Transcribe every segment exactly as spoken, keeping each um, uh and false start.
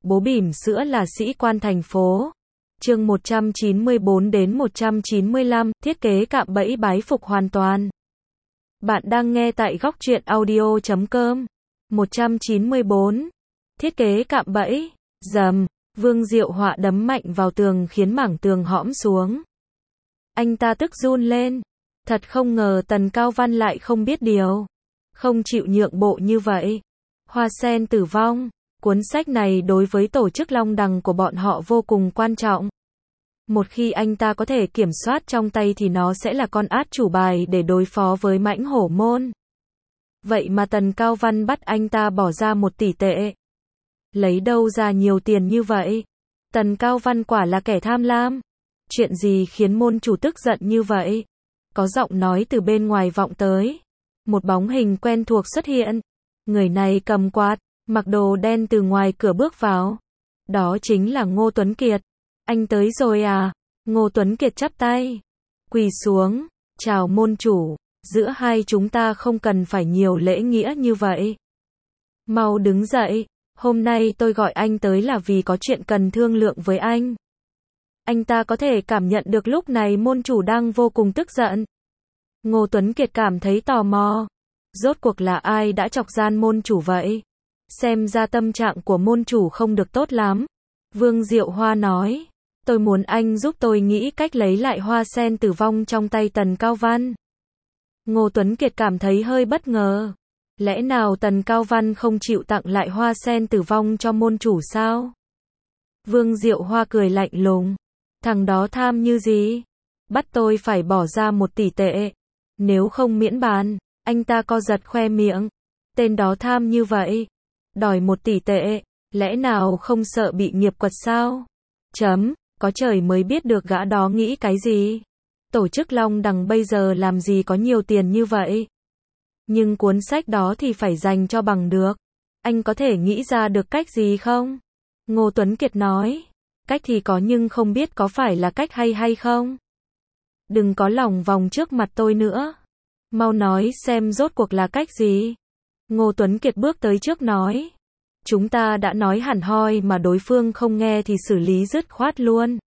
Bố bỉm sữa là sĩ quan thành phố. Chương một trăm chín mươi bốn đến một trăm chín mươi lăm, thiết kế cạm bẫy bái phục hoàn toàn. Bạn đang nghe tại góc truyện audio chấm com. một trăm chín mươi bốn. Thiết kế cạm bẫy. Rầm, Vương Diệu Họa đấm mạnh vào tường khiến mảng tường hõm xuống. Anh ta tức run lên. Thật không ngờ Tần Cao Văn lại không biết điều. Không chịu nhượng bộ như vậy. Hoa sen tử vong. Cuốn sách này đối với tổ chức Long Đằng của bọn họ vô cùng quan trọng. Một khi anh ta có thể kiểm soát trong tay thì nó sẽ là con át chủ bài để đối phó với mãnh hổ môn. Vậy mà Tần Cao Văn bắt anh ta bỏ ra một tỷ tệ. Lấy đâu ra nhiều tiền như vậy? Tần Cao Văn quả là kẻ tham lam. Chuyện gì khiến môn chủ tức giận như vậy? Có giọng nói từ bên ngoài vọng tới. Một bóng hình quen thuộc xuất hiện. Người này cầm quạt, mặc đồ đen từ ngoài cửa bước vào. Đó chính là Ngô Tuấn Kiệt. Anh tới rồi à? Ngô Tuấn Kiệt chắp tay. Quỳ xuống. Chào môn chủ. Giữa hai chúng ta không cần phải nhiều lễ nghĩa như vậy. Mau đứng dậy. Hôm nay tôi gọi anh tới là vì có chuyện cần thương lượng với anh. Anh ta có thể cảm nhận được lúc này môn chủ đang vô cùng tức giận. Ngô Tuấn Kiệt cảm thấy tò mò. Rốt cuộc là ai đã chọc gian môn chủ vậy? Xem ra tâm trạng của môn chủ không được tốt lắm. Vương Diệu Hoa nói. Tôi muốn anh giúp tôi nghĩ cách lấy lại hoa sen tử vong trong tay Tần Cao Văn. Ngô Tuấn Kiệt cảm thấy hơi bất ngờ. Lẽ nào Tần Cao Văn không chịu tặng lại hoa sen tử vong cho môn chủ sao? Vương Diệu Hoa cười lạnh lùng. Thằng đó tham như gì? Bắt tôi phải bỏ ra một tỷ tệ. Nếu không miễn bàn. Anh ta co giật khoe miệng. Tên đó tham như vậy. Đòi một tỷ tệ. Lẽ nào không sợ bị nghiệp quật sao? Chấm. Có trời mới biết được gã đó nghĩ cái gì. Tổ chức Long Đằng bây giờ làm gì có nhiều tiền như vậy. Nhưng cuốn sách đó thì phải dành cho bằng được. Anh có thể nghĩ ra được cách gì không? Ngô Tuấn Kiệt nói. Cách thì có nhưng không biết có phải là cách hay hay không. Đừng có lòng vòng trước mặt tôi nữa. Mau nói xem rốt cuộc là cách gì. Ngô Tuấn Kiệt bước tới trước nói. Chúng ta đã nói hẳn hoi mà đối phương không nghe thì xử lý dứt khoát luôn.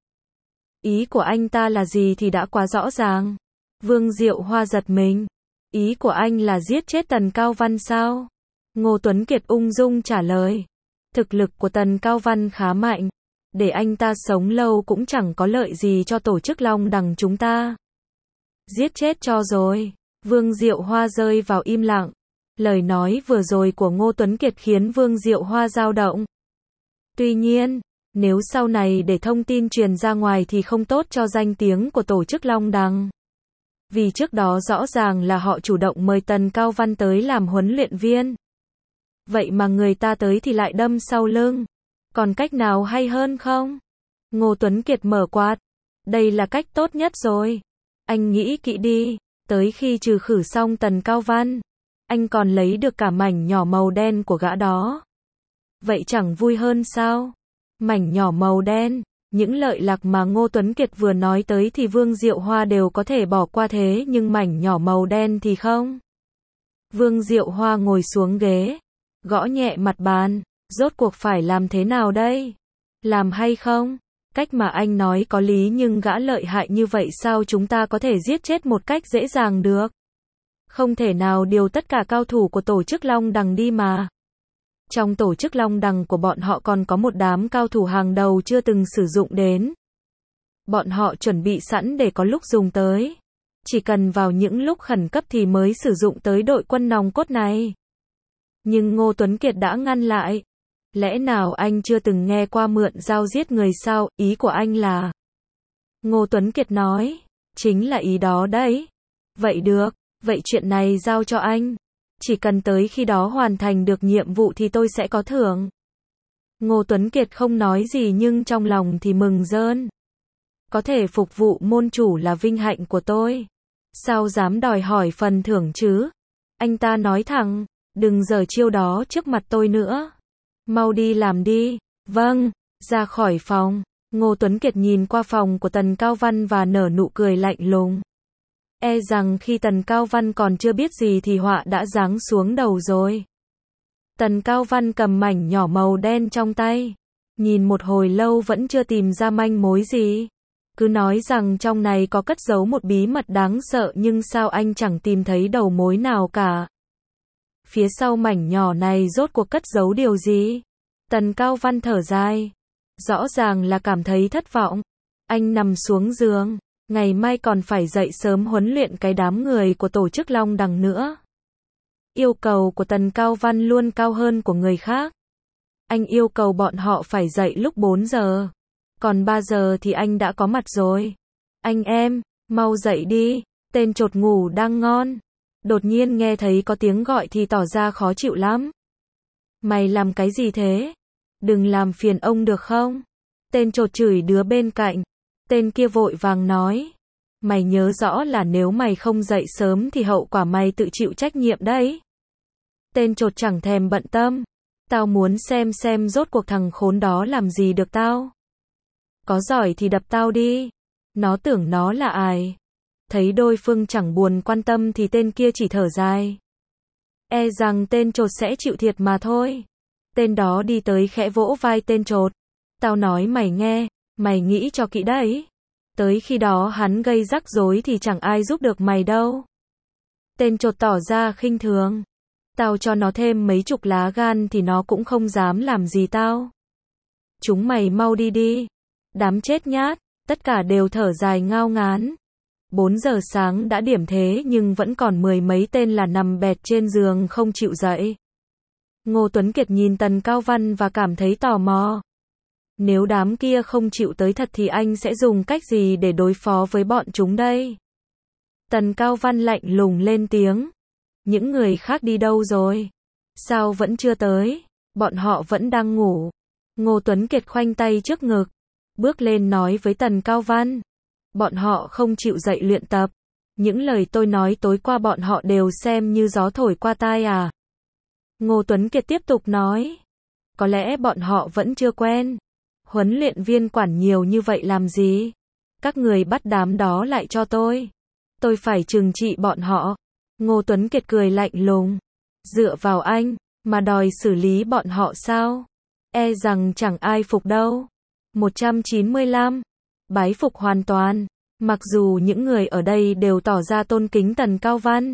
Ý của anh ta là gì thì đã quá rõ ràng. Vương Diệu Hoa giật mình. Ý của anh là giết chết Tần Cao Văn sao? Ngô Tuấn Kiệt ung dung trả lời. Thực lực của Tần Cao Văn khá mạnh. Để anh ta sống lâu cũng chẳng có lợi gì cho tổ chức Long Đằng chúng ta. Giết chết cho rồi. Vương Diệu Hoa rơi vào im lặng. Lời nói vừa rồi của Ngô Tuấn Kiệt khiến Vương Diệu Hoa dao động. Tuy nhiên, nếu sau này để thông tin truyền ra ngoài thì không tốt cho danh tiếng của tổ chức Long Đằng. Vì trước đó rõ ràng là họ chủ động mời Tần Cao Văn tới làm huấn luyện viên. Vậy mà người ta tới thì lại đâm sau lưng. Còn cách nào hay hơn không? Ngô Tuấn Kiệt mở quạt. Đây là cách tốt nhất rồi. Anh nghĩ kỹ đi. Tới khi trừ khử xong Tần Cao Văn, anh còn lấy được cả mảnh nhỏ màu đen của gã đó. Vậy chẳng vui hơn sao? Mảnh nhỏ màu đen. Những lợi lạc mà Ngô Tuấn Kiệt vừa nói tới thì Vương Diệu Hoa đều có thể bỏ qua thế nhưng mảnh nhỏ màu đen thì không. Vương Diệu Hoa ngồi xuống ghế. Gõ nhẹ mặt bàn. Rốt cuộc phải làm thế nào đây? Làm hay không? Cách mà anh nói có lý nhưng gã lợi hại như vậy sao chúng ta có thể giết chết một cách dễ dàng được? Không thể nào điều tất cả cao thủ của tổ chức Long Đằng đi mà. Trong tổ chức Long Đằng của bọn họ còn có một đám cao thủ hàng đầu chưa từng sử dụng đến. Bọn họ chuẩn bị sẵn để có lúc dùng tới. Chỉ cần vào những lúc khẩn cấp thì mới sử dụng tới đội quân nòng cốt này. Nhưng Ngô Tuấn Kiệt đã ngăn lại. Lẽ nào anh chưa từng nghe qua mượn dao giết người sao? Ý của anh là... Ngô Tuấn Kiệt nói. Chính là ý đó đấy. Vậy được. Vậy chuyện này giao cho anh. Chỉ cần tới khi đó hoàn thành được nhiệm vụ thì tôi sẽ có thưởng. Ngô Tuấn Kiệt không nói gì nhưng trong lòng thì mừng rơn. Có thể phục vụ môn chủ là vinh hạnh của tôi. Sao dám đòi hỏi phần thưởng chứ? Anh ta nói thẳng. Đừng giở chiêu đó trước mặt tôi nữa. Mau đi làm đi. Vâng. Ra khỏi phòng. Ngô Tuấn Kiệt nhìn qua phòng của Tần Cao Văn và nở nụ cười lạnh lùng. E rằng khi Tần Cao Văn còn chưa biết gì thì họa đã giáng xuống đầu rồi. Tần Cao Văn cầm mảnh nhỏ màu đen trong tay. nhìn một hồi lâu vẫn chưa tìm ra manh mối gì. Cứ nói rằng trong này có cất giấu một bí mật đáng sợ nhưng sao anh chẳng tìm thấy đầu mối nào cả. Phía sau mảnh nhỏ này rốt cuộc cất giấu điều gì? Tần Cao Văn thở dài. Rõ ràng là cảm thấy thất vọng. Anh nằm xuống giường. Ngày mai còn phải dậy sớm huấn luyện cái đám người của tổ chức Long Đằng nữa. Yêu cầu của Tần Cao Văn luôn cao hơn của người khác. Anh yêu cầu bọn họ phải dậy lúc bốn giờ. Còn ba giờ thì anh đã có mặt rồi. Anh em, mau dậy đi. Tên chột ngủ đang ngon. Đột nhiên nghe thấy có tiếng gọi thì tỏ ra khó chịu lắm. Mày làm cái gì thế? Đừng làm phiền ông được không? Tên chột chửi đứa bên cạnh. Tên kia vội vàng nói. Mày nhớ rõ là nếu mày không dậy sớm thì hậu quả mày tự chịu trách nhiệm đấy. Tên chột chẳng thèm bận tâm. Tao muốn xem xem rốt cuộc thằng khốn đó làm gì được tao. Có giỏi thì đập tao đi. Nó tưởng nó là ai. Thấy đối phương chẳng buồn quan tâm thì tên kia chỉ thở dài. E rằng tên chột sẽ chịu thiệt mà thôi. Tên đó đi tới khẽ vỗ vai tên chột. Tao nói mày nghe, mày nghĩ cho kỹ đấy. Tới khi đó hắn gây rắc rối thì chẳng ai giúp được mày đâu. Tên chột tỏ ra khinh thường. Tao cho nó thêm mấy chục lá gan thì nó cũng không dám làm gì tao. Chúng mày mau đi đi. Đám chết nhát, tất cả đều thở dài ngao ngán. bốn giờ sáng đã điểm thế nhưng vẫn còn mười mấy tên là nằm bẹt trên giường không chịu dậy. Ngô Tuấn Kiệt nhìn Tần Cao Văn và cảm thấy tò mò. Nếu đám kia không chịu tới thật thì anh sẽ dùng cách gì để đối phó với bọn chúng đây? Tần Cao Văn lạnh lùng lên tiếng. Những người khác đi đâu rồi? Sao vẫn chưa tới? Bọn họ vẫn đang ngủ. Ngô Tuấn Kiệt khoanh tay trước ngực. Bước lên nói với Tần Cao Văn. Bọn họ không chịu dậy luyện tập. Những lời tôi nói tối qua bọn họ đều xem như gió thổi qua tai à? Ngô Tuấn Kiệt tiếp tục nói. Có lẽ bọn họ vẫn chưa quen. Huấn luyện viên quản nhiều như vậy làm gì? Các người bắt đám đó lại cho tôi. Tôi phải trừng trị bọn họ. Ngô Tuấn Kiệt cười lạnh lùng. Dựa vào anh, mà đòi xử lý bọn họ sao? E rằng chẳng ai phục đâu. một trăm chín mươi lăm. Bái phục hoàn toàn. Mặc dù những người ở đây đều tỏ ra tôn kính Tần Cao Văn.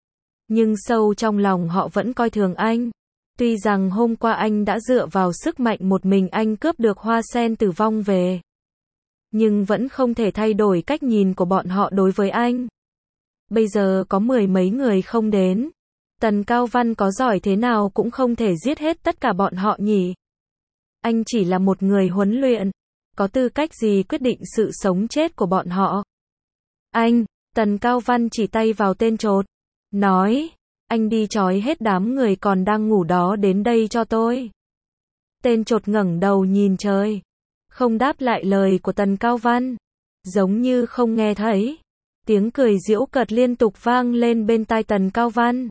Nhưng sâu trong lòng họ vẫn coi thường anh. Tuy rằng hôm qua anh đã dựa vào sức mạnh một mình anh cướp được hoa sen tử vong về. Nhưng vẫn không thể thay đổi cách nhìn của bọn họ đối với anh. Bây giờ có mười mấy người không đến. Tần Cao Văn có giỏi thế nào cũng không thể giết hết tất cả bọn họ nhỉ. Anh chỉ là một người huấn luyện. Có tư cách gì quyết định sự sống chết của bọn họ? Anh, Tần Cao Văn chỉ tay vào tên chột. Nói, anh đi trói hết đám người còn đang ngủ đó đến đây cho tôi. Tên chột ngẩng đầu nhìn trời. Không đáp lại lời của Tần Cao Văn. Giống như không nghe thấy. Tiếng cười giễu cợt liên tục vang lên bên tai Tần Cao Văn.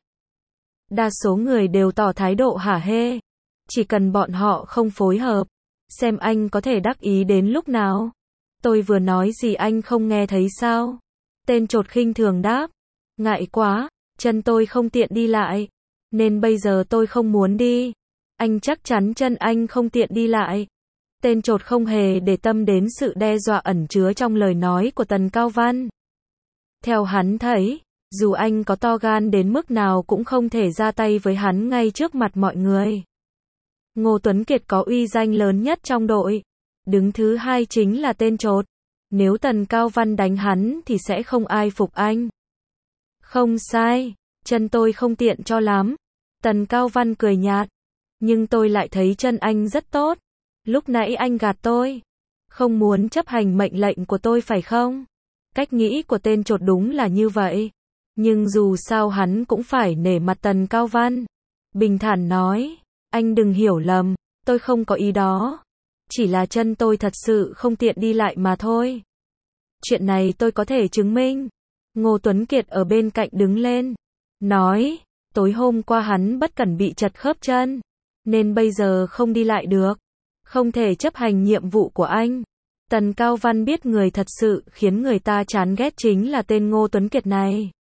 Đa số người đều tỏ thái độ hả hê. Chỉ cần bọn họ không phối hợp. Xem anh có thể đắc ý đến lúc nào. Tôi vừa nói gì anh không nghe thấy sao? Tên chột khinh thường đáp. Ngại quá, chân tôi không tiện đi lại. Nên bây giờ tôi không muốn đi. Anh chắc chắn chân anh không tiện đi lại. Tên chột không hề để tâm đến sự đe dọa ẩn chứa trong lời nói của Tần Cao Văn. Theo hắn thấy, dù anh có to gan đến mức nào cũng không thể ra tay với hắn ngay trước mặt mọi người. Ngô Tuấn Kiệt có uy danh lớn nhất trong đội. Đứng thứ hai chính là tên chột. Nếu Tần Cao Văn đánh hắn thì sẽ không ai phục anh. Không sai, chân tôi không tiện cho lắm. Tần Cao Văn cười nhạt. Nhưng tôi lại thấy chân anh rất tốt. Lúc nãy anh gạt tôi. Không muốn chấp hành mệnh lệnh của tôi phải không? Cách nghĩ của tên chột đúng là như vậy. Nhưng dù sao hắn cũng phải nể mặt Tần Cao Văn. Bình thản nói. Anh đừng hiểu lầm, tôi không có ý đó. Chỉ là chân tôi thật sự không tiện đi lại mà thôi. Chuyện này tôi có thể chứng minh. Ngô Tuấn Kiệt ở bên cạnh đứng lên. Nói, tối hôm qua hắn bất cẩn bị trật khớp chân. Nên bây giờ không đi lại được. Không thể chấp hành nhiệm vụ của anh. Tần Cao Văn biết người thật sự khiến người ta chán ghét chính là tên Ngô Tuấn Kiệt này.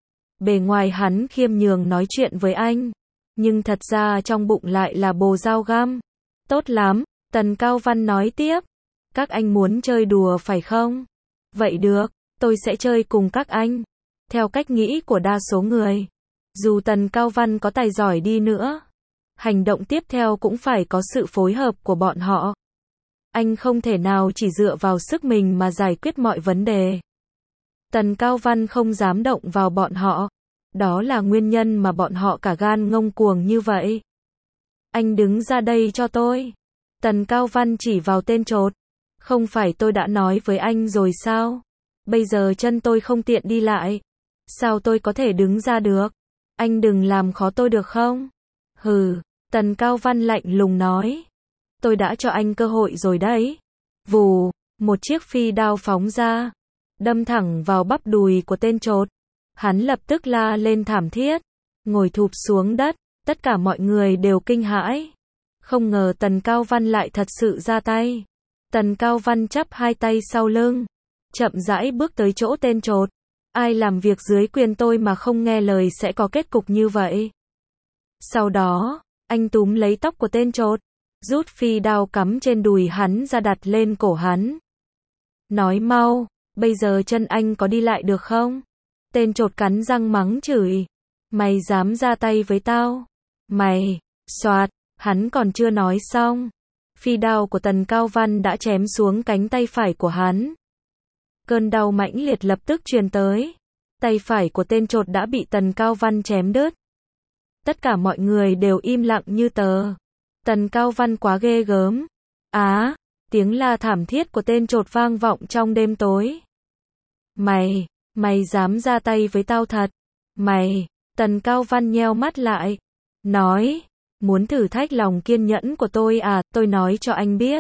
Bề ngoài hắn khiêm nhường nói chuyện với anh. Nhưng thật ra trong bụng lại là bồ dao găm. Tốt lắm, Tần Cao Văn nói tiếp. Các anh muốn chơi đùa phải không? Vậy được, tôi sẽ chơi cùng các anh. Theo cách nghĩ của đa số người, dù Tần Cao Văn có tài giỏi đi nữa, hành động tiếp theo cũng phải có sự phối hợp của bọn họ. Anh không thể nào chỉ dựa vào sức mình mà giải quyết mọi vấn đề. Tần Cao Văn không dám động vào bọn họ. Đó là nguyên nhân mà bọn họ cả gan ngông cuồng như vậy. Anh đứng ra đây cho tôi. Tần Cao Văn chỉ vào tên trột. Không phải tôi đã nói với anh rồi sao? Bây giờ chân tôi không tiện đi lại. Sao tôi có thể đứng ra được? Anh đừng làm khó tôi được không? Hừ, Tần Cao Văn lạnh lùng nói. Tôi đã cho anh cơ hội rồi đấy. Vù, một chiếc phi đao phóng ra, đâm thẳng vào bắp đùi của tên trột. Hắn lập tức la lên thảm thiết, ngồi thụp xuống đất, tất cả mọi người đều kinh hãi. Không ngờ Tần Cao Văn lại thật sự ra tay. Tần Cao Văn chắp hai tay sau lưng, chậm rãi bước tới chỗ tên trột. Ai làm việc dưới quyền tôi mà không nghe lời sẽ có kết cục như vậy. Sau đó, anh túm lấy tóc của tên trột, rút phi đao cắm trên đùi hắn ra đặt lên cổ hắn. Nói mau, bây giờ chân anh có đi lại được không? Tên trột cắn răng mắng chửi. Mày dám ra tay với tao? Mày, xoạt, hắn còn chưa nói xong. Phi đao của Tần Cao Văn đã chém xuống cánh tay phải của hắn. Cơn đau mãnh liệt lập tức truyền tới. Tay phải của tên trột đã bị Tần Cao Văn chém đứt. Tất cả mọi người đều im lặng như tờ. Tần Cao Văn quá ghê gớm. Á, tiếng la thảm thiết của tên trột vang vọng trong đêm tối. Mày, mày dám ra tay với tao thật? Mày, Tần Cao Văn nheo mắt lại. Nói, muốn thử thách lòng kiên nhẫn của tôi à, tôi nói cho anh biết.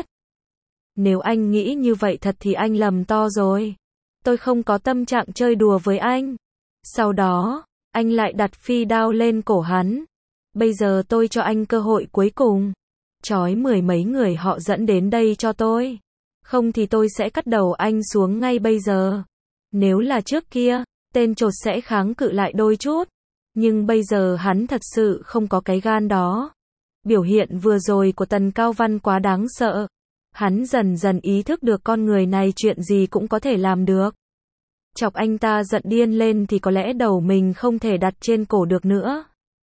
Nếu anh nghĩ như vậy thật thì anh lầm to rồi. Tôi không có tâm trạng chơi đùa với anh. Sau đó, anh lại đặt phi đao lên cổ hắn. Bây giờ tôi cho anh cơ hội cuối cùng. Trói mười mấy người họ dẫn đến đây cho tôi. Không thì tôi sẽ cắt đầu anh xuống ngay bây giờ. Nếu là trước kia, tên trột sẽ kháng cự lại đôi chút. Nhưng bây giờ hắn thật sự không có cái gan đó. Biểu hiện vừa rồi của Tần Cao Văn quá đáng sợ. Hắn dần dần ý thức được con người này chuyện gì cũng có thể làm được. Chọc anh ta giận điên lên thì có lẽ đầu mình không thể đặt trên cổ được nữa.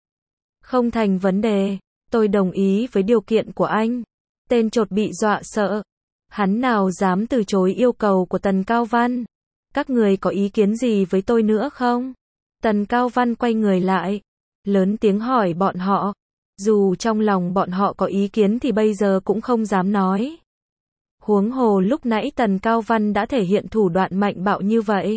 Không thành vấn đề, tôi đồng ý với điều kiện của anh. Tên trột bị dọa sợ. Hắn nào dám từ chối yêu cầu của Tần Cao Văn. Các người có ý kiến gì với tôi nữa không? Tần Cao Văn quay người lại, lớn tiếng hỏi bọn họ. Dù trong lòng bọn họ có ý kiến thì bây giờ cũng không dám nói. Huống hồ lúc nãy Tần Cao Văn đã thể hiện thủ đoạn mạnh bạo như vậy.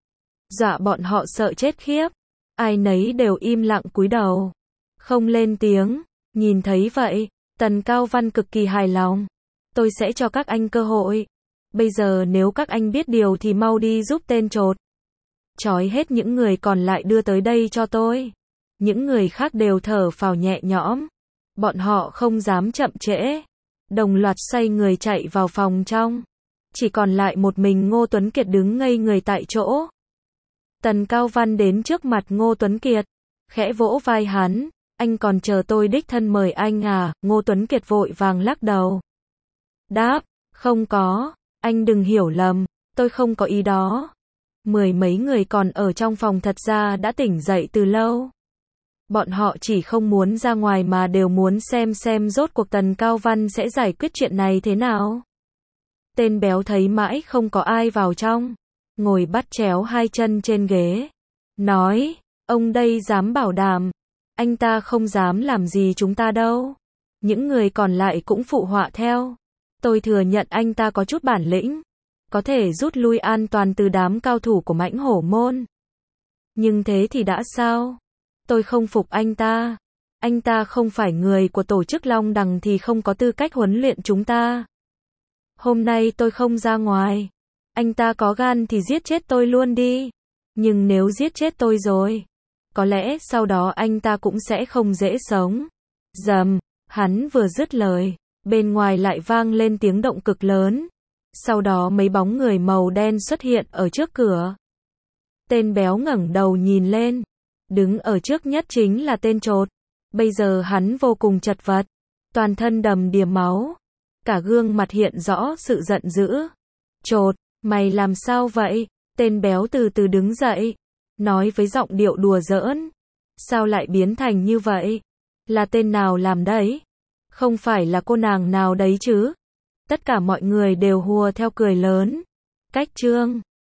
Dọa bọn họ sợ chết khiếp. Ai nấy đều im lặng cúi đầu. Không lên tiếng. Nhìn thấy vậy, Tần Cao Văn cực kỳ hài lòng. Tôi sẽ cho các anh cơ hội. Bây giờ nếu các anh biết điều thì mau đi giúp tên trột. Trói hết những người còn lại đưa tới đây cho tôi. Những người khác đều thở phào nhẹ nhõm. Bọn họ không dám chậm trễ. Đồng loạt xoay người chạy vào phòng trong. Chỉ còn lại một mình Ngô Tuấn Kiệt đứng ngây người tại chỗ. Tần Cao Văn đến trước mặt Ngô Tuấn Kiệt. Khẽ vỗ vai hắn. Anh còn chờ tôi đích thân mời anh à? Ngô Tuấn Kiệt vội vàng lắc đầu. Đáp, không có. Anh đừng hiểu lầm. Tôi không có ý đó. Mười mấy người còn ở trong phòng thật ra đã tỉnh dậy từ lâu. Bọn họ chỉ không muốn ra ngoài mà đều muốn xem xem rốt cuộc Tần Cao Văn sẽ giải quyết chuyện này thế nào. Tên béo thấy mãi không có ai vào trong. Ngồi bắt chéo hai chân trên ghế. Nói, ông đây dám bảo đảm. Anh ta không dám làm gì chúng ta đâu. Những người còn lại cũng phụ họa theo. Tôi thừa nhận anh ta có chút bản lĩnh. Có thể rút lui an toàn từ đám cao thủ của Mãnh Hổ Môn. Nhưng thế thì đã sao? Tôi không phục anh ta. Anh ta không phải người của tổ chức Long Đằng thì không có tư cách huấn luyện chúng ta. Hôm nay tôi không ra ngoài. Anh ta có gan thì giết chết tôi luôn đi. Nhưng nếu giết chết tôi rồi, có lẽ sau đó anh ta cũng sẽ không dễ sống. Rầm, hắn vừa dứt lời, bên ngoài lại vang lên tiếng động cực lớn. Sau đó mấy bóng người màu đen xuất hiện ở trước cửa. Tên béo ngẩng đầu nhìn lên. Đứng ở trước nhất chính là tên trột. Bây giờ hắn vô cùng chật vật. Toàn thân đầm đìa máu. cả gương mặt hiện rõ sự giận dữ. Chột, mày làm sao vậy? Tên béo từ từ đứng dậy, nói với giọng điệu đùa giỡn. Sao lại biến thành như vậy? Là tên nào làm đấy? Không phải là cô nàng nào đấy chứ? Tất cả mọi người đều hùa theo cười lớn. Cách chương